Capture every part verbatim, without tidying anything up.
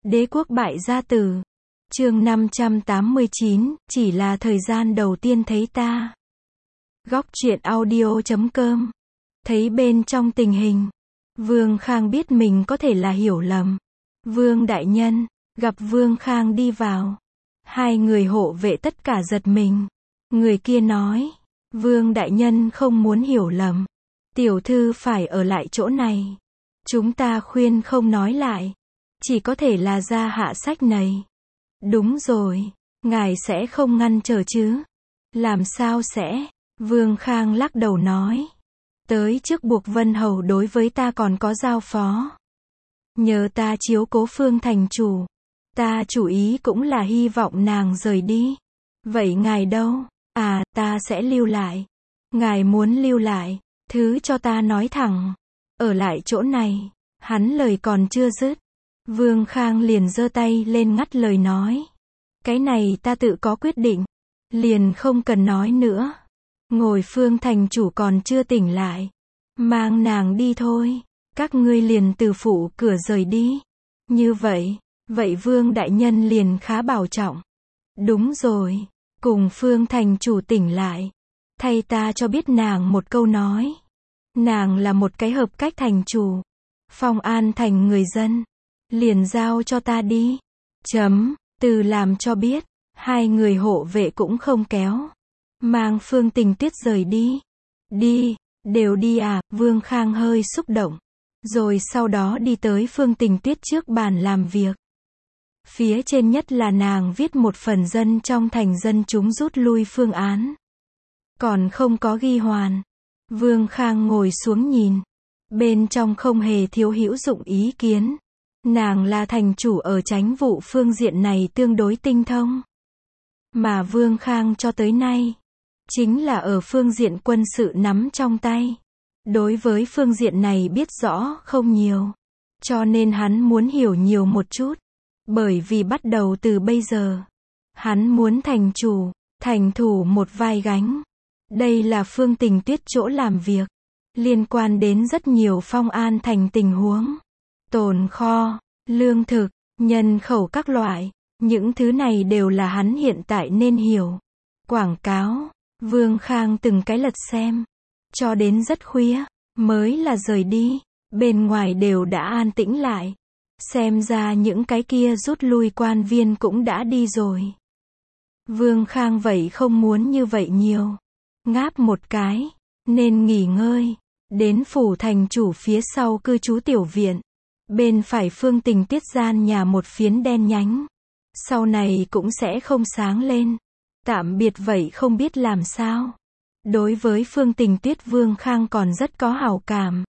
Đế quốc bại gia tử. Chương năm trăm tám mươi chín, chỉ là thời gian đầu tiên thấy ta. Góc truyện audio chấm com. Thấy bên trong tình hình, Vương Khang biết mình có thể là hiểu lầm. Vương đại nhân, gặp Vương Khang đi vào. Hai người hộ vệ tất cả giật mình. Người kia nói, Vương đại nhân không muốn hiểu lầm. Tiểu thư phải ở lại chỗ này. Chúng ta khuyên không nói lại. Chỉ có thể là ra hạ sách này. Đúng rồi, ngài sẽ không ngăn trở chứ? Làm sao sẽ? Vương Khang lắc đầu nói. Tới trước buộc Vân Hầu đối với ta còn có giao phó. Nhờ ta chiếu cố Phương thành chủ. Ta chủ ý cũng là hy vọng nàng rời đi. Vậy ngài đâu? À, ta sẽ lưu lại. Ngài muốn lưu lại, thứ cho ta nói thẳng. Ở lại chỗ này. Hắn lời còn chưa dứt. Vương Khang liền giơ tay lên ngắt lời nói. Cái này ta tự có quyết định. Liền không cần nói nữa. Ngồi Phương thành chủ còn chưa tỉnh lại. Mang nàng đi thôi. Các ngươi liền từ phủ cửa rời đi. Như vậy, vậy Vương đại nhân liền khá bảo trọng. Đúng rồi. Cùng Phương thành chủ tỉnh lại. Thay ta cho biết nàng một câu nói. Nàng là một cái hợp cách thành chủ. Phong an thành người dân. Liền giao cho ta đi. Chấm, từ làm cho biết. Hai người hộ vệ cũng không kéo. Mang Phương Tình Tuyết rời đi. Đi, đều đi à, Vương Khang hơi xúc động. Rồi sau đó đi tới Phương Tình Tuyết trước bàn làm việc. Phía trên nhất là nàng viết một phần dân trong thành dân chúng rút lui phương án. Còn không có ghi hoàn. Vương Khang ngồi xuống nhìn. Bên trong không hề thiếu hữu dụng ý kiến. Nàng là thành chủ ở chánh vụ phương diện này tương đối tinh thông. Mà Vương Khang cho tới nay, chính là ở phương diện quân sự nắm trong tay. Đối với phương diện này biết rõ không nhiều. Cho nên hắn muốn hiểu nhiều một chút. Bởi vì bắt đầu từ bây giờ, hắn muốn thành chủ, thành thủ một vai gánh. Đây là Phương Tình Tuyết chỗ làm việc. Liên quan đến rất nhiều Phong An thành tình huống. Tồn kho, lương thực, nhân khẩu các loại. Những thứ này đều là hắn hiện tại nên hiểu. Quảng cáo, Vương Khang từng cái lật xem. Cho đến rất khuya, mới là rời đi. Bên ngoài đều đã an tĩnh lại. Xem ra những cái kia rút lui quan viên cũng đã đi rồi. Vương Khang vậy không muốn như vậy nhiều. Ngáp một cái, nên nghỉ ngơi. Đến phủ thành chủ phía sau cư trú tiểu viện. Bên phải Phương Tình Tuyết gian nhà một phiến đen nhánh. Sau này cũng sẽ không sáng lên. Tạm biệt vậy không biết làm sao. Đối với Phương Tình Tuyết Vương Khang còn rất có hảo cảm.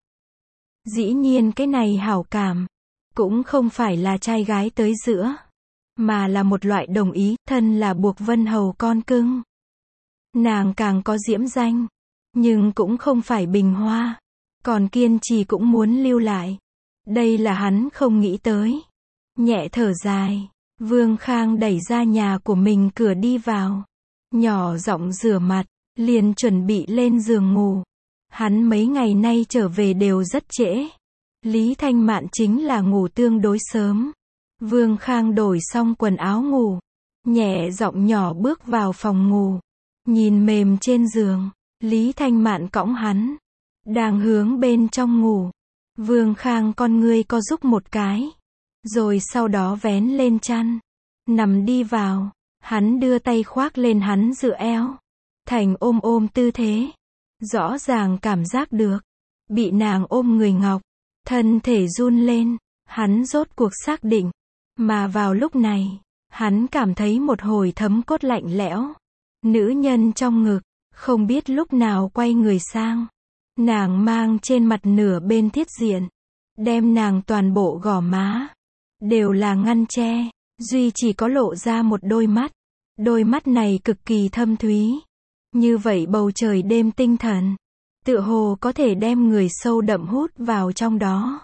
Dĩ nhiên cái này hảo cảm cũng không phải là trai gái tới giữa, mà là một loại đồng ý, thân là buộc Vân Hầu con cưng. Nàng càng có diễm danh, nhưng cũng không phải bình hoa, còn kiên trì cũng muốn lưu lại. Đây là hắn không nghĩ tới. Nhẹ thở dài, Vương Khang đẩy ra nhà của mình cửa đi vào. Nhỏ giọng rửa mặt, liền chuẩn bị lên giường ngủ. Hắn mấy ngày nay trở về đều rất trễ. Lý Thanh Mạn chính là ngủ tương đối sớm. Vương Khang đổi xong quần áo ngủ. Nhẹ giọng nhỏ bước vào phòng ngủ. Nhìn mềm trên giường. Lý Thanh Mạn cõng hắn. Đang hướng bên trong ngủ. Vương Khang con ngươi co rúm một cái. Rồi sau đó vén lên chăn. Nằm đi vào. Hắn đưa tay khoác lên hắn dựa eo. Thành ôm ôm tư thế. Rõ ràng cảm giác được. Bị nàng ôm người ngọc. Thân thể run lên. Hắn rốt cuộc xác định. Mà vào lúc này, hắn cảm thấy một hồi thấm cốt lạnh lẽo. Nữ nhân trong ngực, không biết lúc nào quay người sang. Nàng mang trên mặt nửa bên thiết diện. Đem nàng toàn bộ gò má. Đều là ngăn che. Duy chỉ có lộ ra một đôi mắt. Đôi mắt này cực kỳ thâm thúy. Như vậy bầu trời đêm tinh thần. Tựa hồ có thể đem người sâu đậm hút vào trong đó.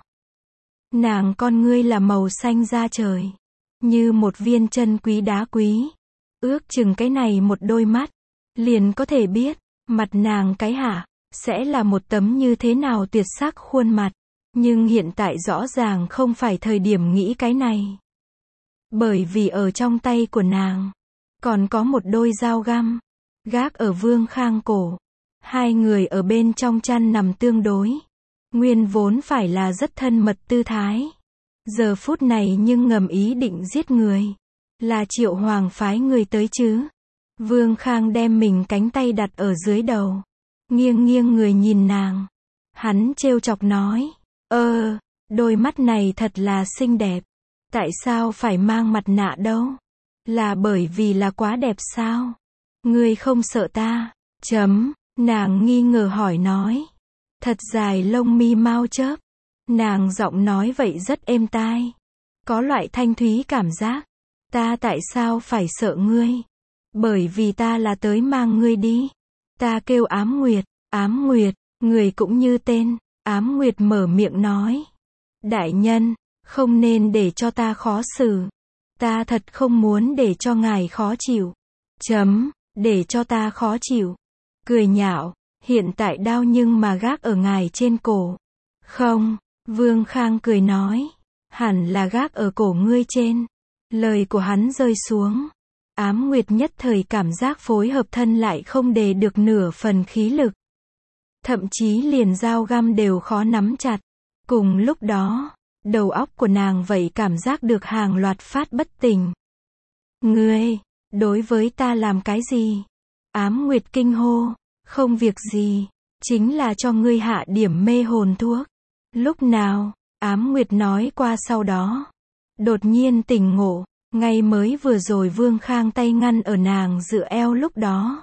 Nàng con ngươi là màu xanh da trời. Như một viên chân quý đá quý. Ước chừng cái này một đôi mắt. Liền có thể biết, mặt nàng cái hả, sẽ là một tấm như thế nào tuyệt sắc khuôn mặt. Nhưng hiện tại rõ ràng không phải thời điểm nghĩ cái này. Bởi vì ở trong tay của nàng, còn có một đôi dao găm, gác ở Vương Khang cổ. Hai người ở bên trong chăn nằm tương đối. Nguyên vốn phải là rất thân mật tư thái. Giờ phút này nhưng ngầm ý định giết người. Là Triệu Hoàng phái người tới chứ. Vương Khang đem mình cánh tay đặt ở dưới đầu. Nghiêng nghiêng người nhìn nàng. Hắn trêu chọc nói. Ơ, đôi mắt này thật là xinh đẹp. Tại sao phải mang mặt nạ đâu? Là bởi vì là quá đẹp sao? Ngươi không sợ ta? Chấm, nàng nghi ngờ hỏi nói. Thật dài lông mi mau chớp. Nàng giọng nói vậy rất êm tai. Có loại thanh thúy cảm giác. Ta tại sao phải sợ ngươi? Bởi vì ta là tới mang ngươi đi. Ta kêu Ám Nguyệt. Ám Nguyệt, người cũng như tên. Ám Nguyệt mở miệng nói. Đại nhân, không nên để cho ta khó xử. Ta thật không muốn để cho ngài khó chịu. Chấm, để cho ta khó chịu. Cười nhạo, hiện tại đau nhưng mà gác ở ngài trên cổ. Không, Vương Khang cười nói. Hẳn là gác ở cổ ngươi trên. Lời của hắn rơi xuống. Ám Nguyệt nhất thời cảm giác phối hợp thân lại không đề được nửa phần khí lực. Thậm chí liền dao găm đều khó nắm chặt. Cùng lúc đó, đầu óc của nàng vậy cảm giác được hàng loạt phát bất tỉnh. Ngươi, đối với ta làm cái gì? Ám Nguyệt kinh hô. Không việc gì, chính là cho ngươi hạ điểm mê hồn thuốc. Lúc nào? Ám Nguyệt nói qua sau đó. Đột nhiên tỉnh ngộ, ngay mới vừa rồi Vương Khang tay ngăn ở nàng dựa eo lúc đó.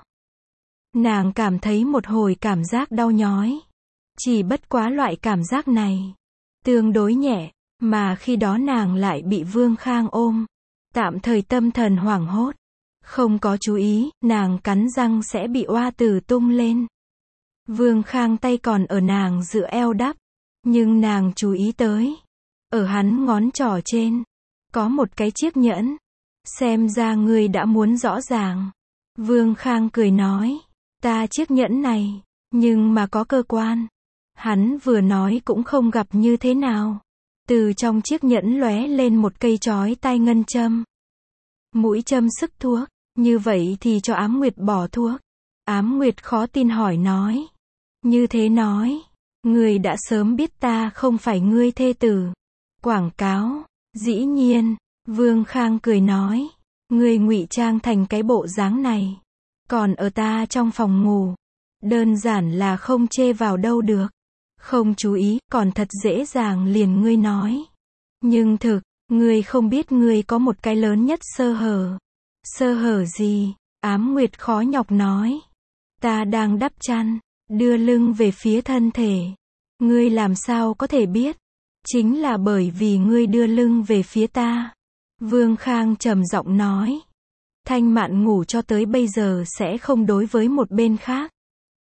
Nàng cảm thấy một hồi cảm giác đau nhói. Chỉ bất quá loại cảm giác này tương đối nhẹ, mà khi đó nàng lại bị Vương Khang ôm. Tạm thời tâm thần hoảng hốt. Không có chú ý, nàng cắn răng sẽ bị oa tử tung lên. Vương Khang tay còn ở nàng dựa eo đắp. Nhưng nàng chú ý tới. Ở hắn ngón trỏ trên. Có một cái chiếc nhẫn. Xem ra ngươi đã muốn rõ ràng. Vương Khang cười nói. Ta chiếc nhẫn này. Nhưng mà có cơ quan. Hắn vừa nói cũng không gặp như thế nào. Từ trong chiếc nhẫn lóe lên một cây chói tai ngân châm. Mũi châm sức thuốc. Như vậy thì cho Ám Nguyệt bỏ thuốc. Ám Nguyệt khó tin hỏi nói. Như thế nói. Ngươi đã sớm biết ta không phải ngươi thê tử. Quảng cáo. Dĩ nhiên. Vương Khang cười nói. Ngươi ngụy trang thành cái bộ dáng này. Còn ở ta trong phòng ngủ. Đơn giản là không chê vào đâu được. Không chú ý, còn thật dễ dàng liền ngươi nói. Nhưng thực, ngươi không biết ngươi có một cái lớn nhất sơ hở. Sơ hở gì? Ám Nguyệt khó nhọc nói. Ta đang đắp chăn, đưa lưng về phía thân thể. Ngươi làm sao có thể biết? Chính là bởi vì ngươi đưa lưng về phía ta. Vương Khang trầm giọng nói. Thanh Mạn ngủ cho tới bây giờ sẽ không đối với một bên khác.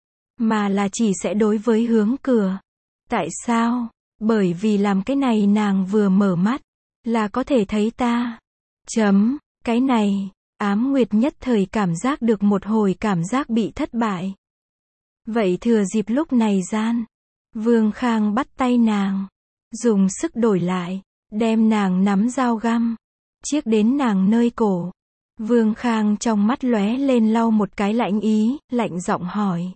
Mà là chỉ sẽ đối với hướng cửa. Tại sao? Bởi vì làm cái này nàng vừa mở mắt. Là có thể thấy ta. Chấm, cái này. Ám Nguyệt nhất thời cảm giác được một hồi cảm giác bị thất bại. Vậy thừa dịp lúc này gian. Vương Khang bắt tay nàng. Dùng sức đổi lại. Đem nàng nắm dao găm. Chiếc đến nàng nơi cổ. Vương Khang trong mắt lóe lên lau một cái lạnh ý, lạnh giọng hỏi.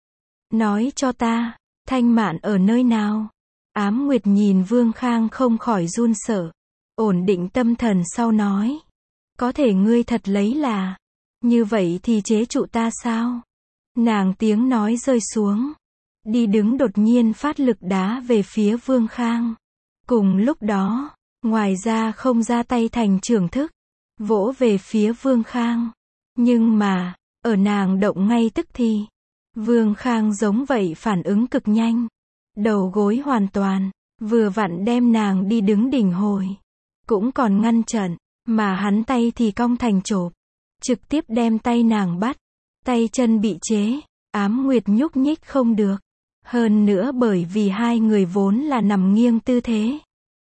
Nói cho ta, Thanh Mạn ở nơi nào? Ám Nguyệt nhìn Vương Khang không khỏi run sợ. Ổn định tâm thần sau nói. Có thể ngươi thật lấy là. Như vậy thì chế trụ ta sao? Nàng tiếng nói rơi xuống. Đi đứng đột nhiên phát lực đá về phía Vương Khang. Cùng lúc đó, ngoài ra không ra tay thành trưởng thức. Vỗ về phía Vương Khang. Nhưng mà, ở nàng động ngay tức thì. Vương Khang giống vậy phản ứng cực nhanh. Đầu gối hoàn toàn. Vừa vặn đem nàng đi đứng đỉnh hồi. Cũng còn ngăn trận. Mà hắn tay thì cong thành chộp. Trực tiếp đem tay nàng bắt. Tay chân bị chế. Ám Nguyệt nhúc nhích không được. Hơn nữa bởi vì hai người vốn là nằm nghiêng tư thế.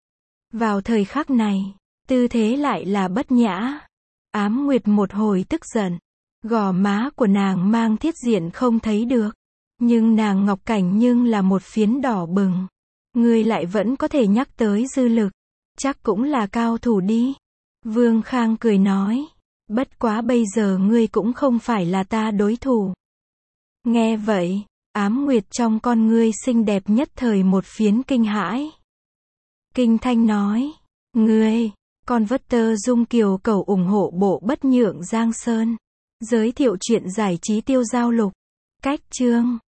Vào thời khắc này, tư thế lại là bất nhã. Ám Nguyệt một hồi tức giận. Gò má của nàng mang thiết diện không thấy được. Nhưng nàng ngọc cảnh nhưng là một phiến đỏ bừng. Ngươi lại vẫn có thể nhắc tới dư lực. Chắc cũng là cao thủ đi. Vương Khang cười nói, bất quá bây giờ ngươi cũng không phải là ta đối thủ. Nghe vậy, Ám Nguyệt trong con ngươi xinh đẹp nhất thời một phiến kinh hãi. Kinh thanh nói, ngươi, con vất tơ dung kiều cầu ủng hộ bộ bất nhượng Giang Sơn. Giới thiệu truyện giải trí tiêu giao lục. Cách chương